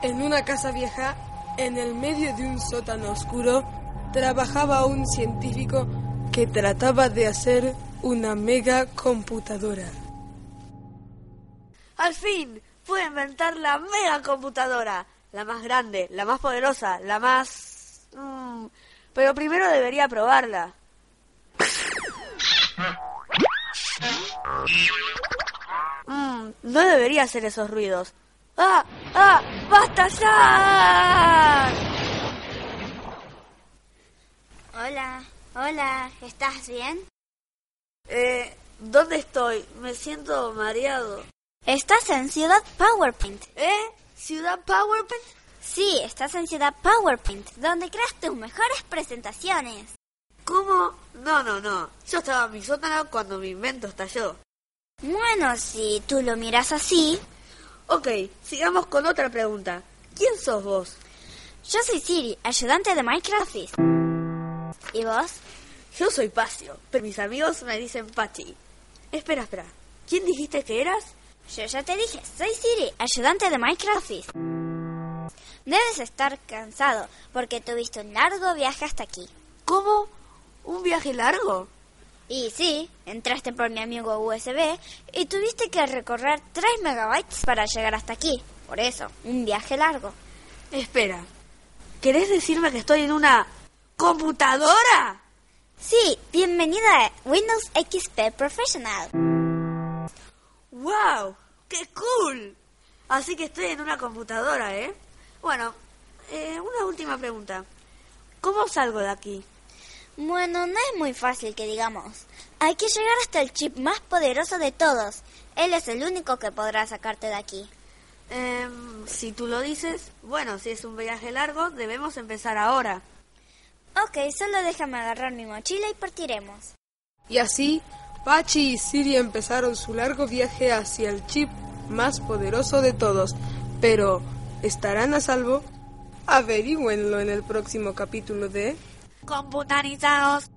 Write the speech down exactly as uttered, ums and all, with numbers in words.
En una casa vieja, en el medio de un sótano oscuro, trabajaba un científico que trataba de hacer una mega computadora. ¡Al fin! Pude inventar la mega computadora. La más grande, la más poderosa, la más... Mm, pero primero debería probarla. Mm, no debería hacer esos ruidos. ¡Ah! ¡Ah! ¡Basta ya! Hola, hola, ¿estás bien? Eh, ¿dónde estoy? Me siento mareado. Estás en Ciudad PowerPoint. ¿Eh? ¿Ciudad PowerPoint? Sí, estás en Ciudad PowerPoint, donde creas tus mejores presentaciones. ¿Cómo? No, no, no. Yo estaba en mi sótano cuando mi invento estalló. Bueno, si tú lo miras así... Ok, sigamos con otra pregunta. ¿Quién sos vos? Yo soy Siri, ayudante de Minecraft. ¿Y vos? Yo soy Pacio, pero mis amigos me dicen Pachi. Espera, espera. ¿Quién dijiste que eras? Yo ya te dije, soy Siri, ayudante de Minecraft. Debes estar cansado porque tuviste un largo viaje hasta aquí. ¿Cómo? ¿Un viaje largo? Y sí, entraste por mi amigo U S B y tuviste que recorrer tres megabytes para llegar hasta aquí. Por eso, un viaje largo. Espera, ¿querés decirme que estoy en una computadora? Sí, bienvenida a Windows X P Professional. ¡Wow! ¡Qué cool! Así que estoy en una computadora, ¿eh? Bueno, eh, una última pregunta. ¿Cómo salgo de aquí? Bueno, no es muy fácil que digamos. Hay que llegar hasta el chip más poderoso de todos. Él es el único que podrá sacarte de aquí. Eh, si tú lo dices, bueno, si es un viaje largo, debemos empezar ahora. Ok, solo déjame agarrar mi mochila y partiremos. Y así, Pachi y Siri empezaron su largo viaje hacia el chip más poderoso de todos. Pero, ¿estarán a salvo? Averígüenlo en el próximo capítulo de... Computarizados.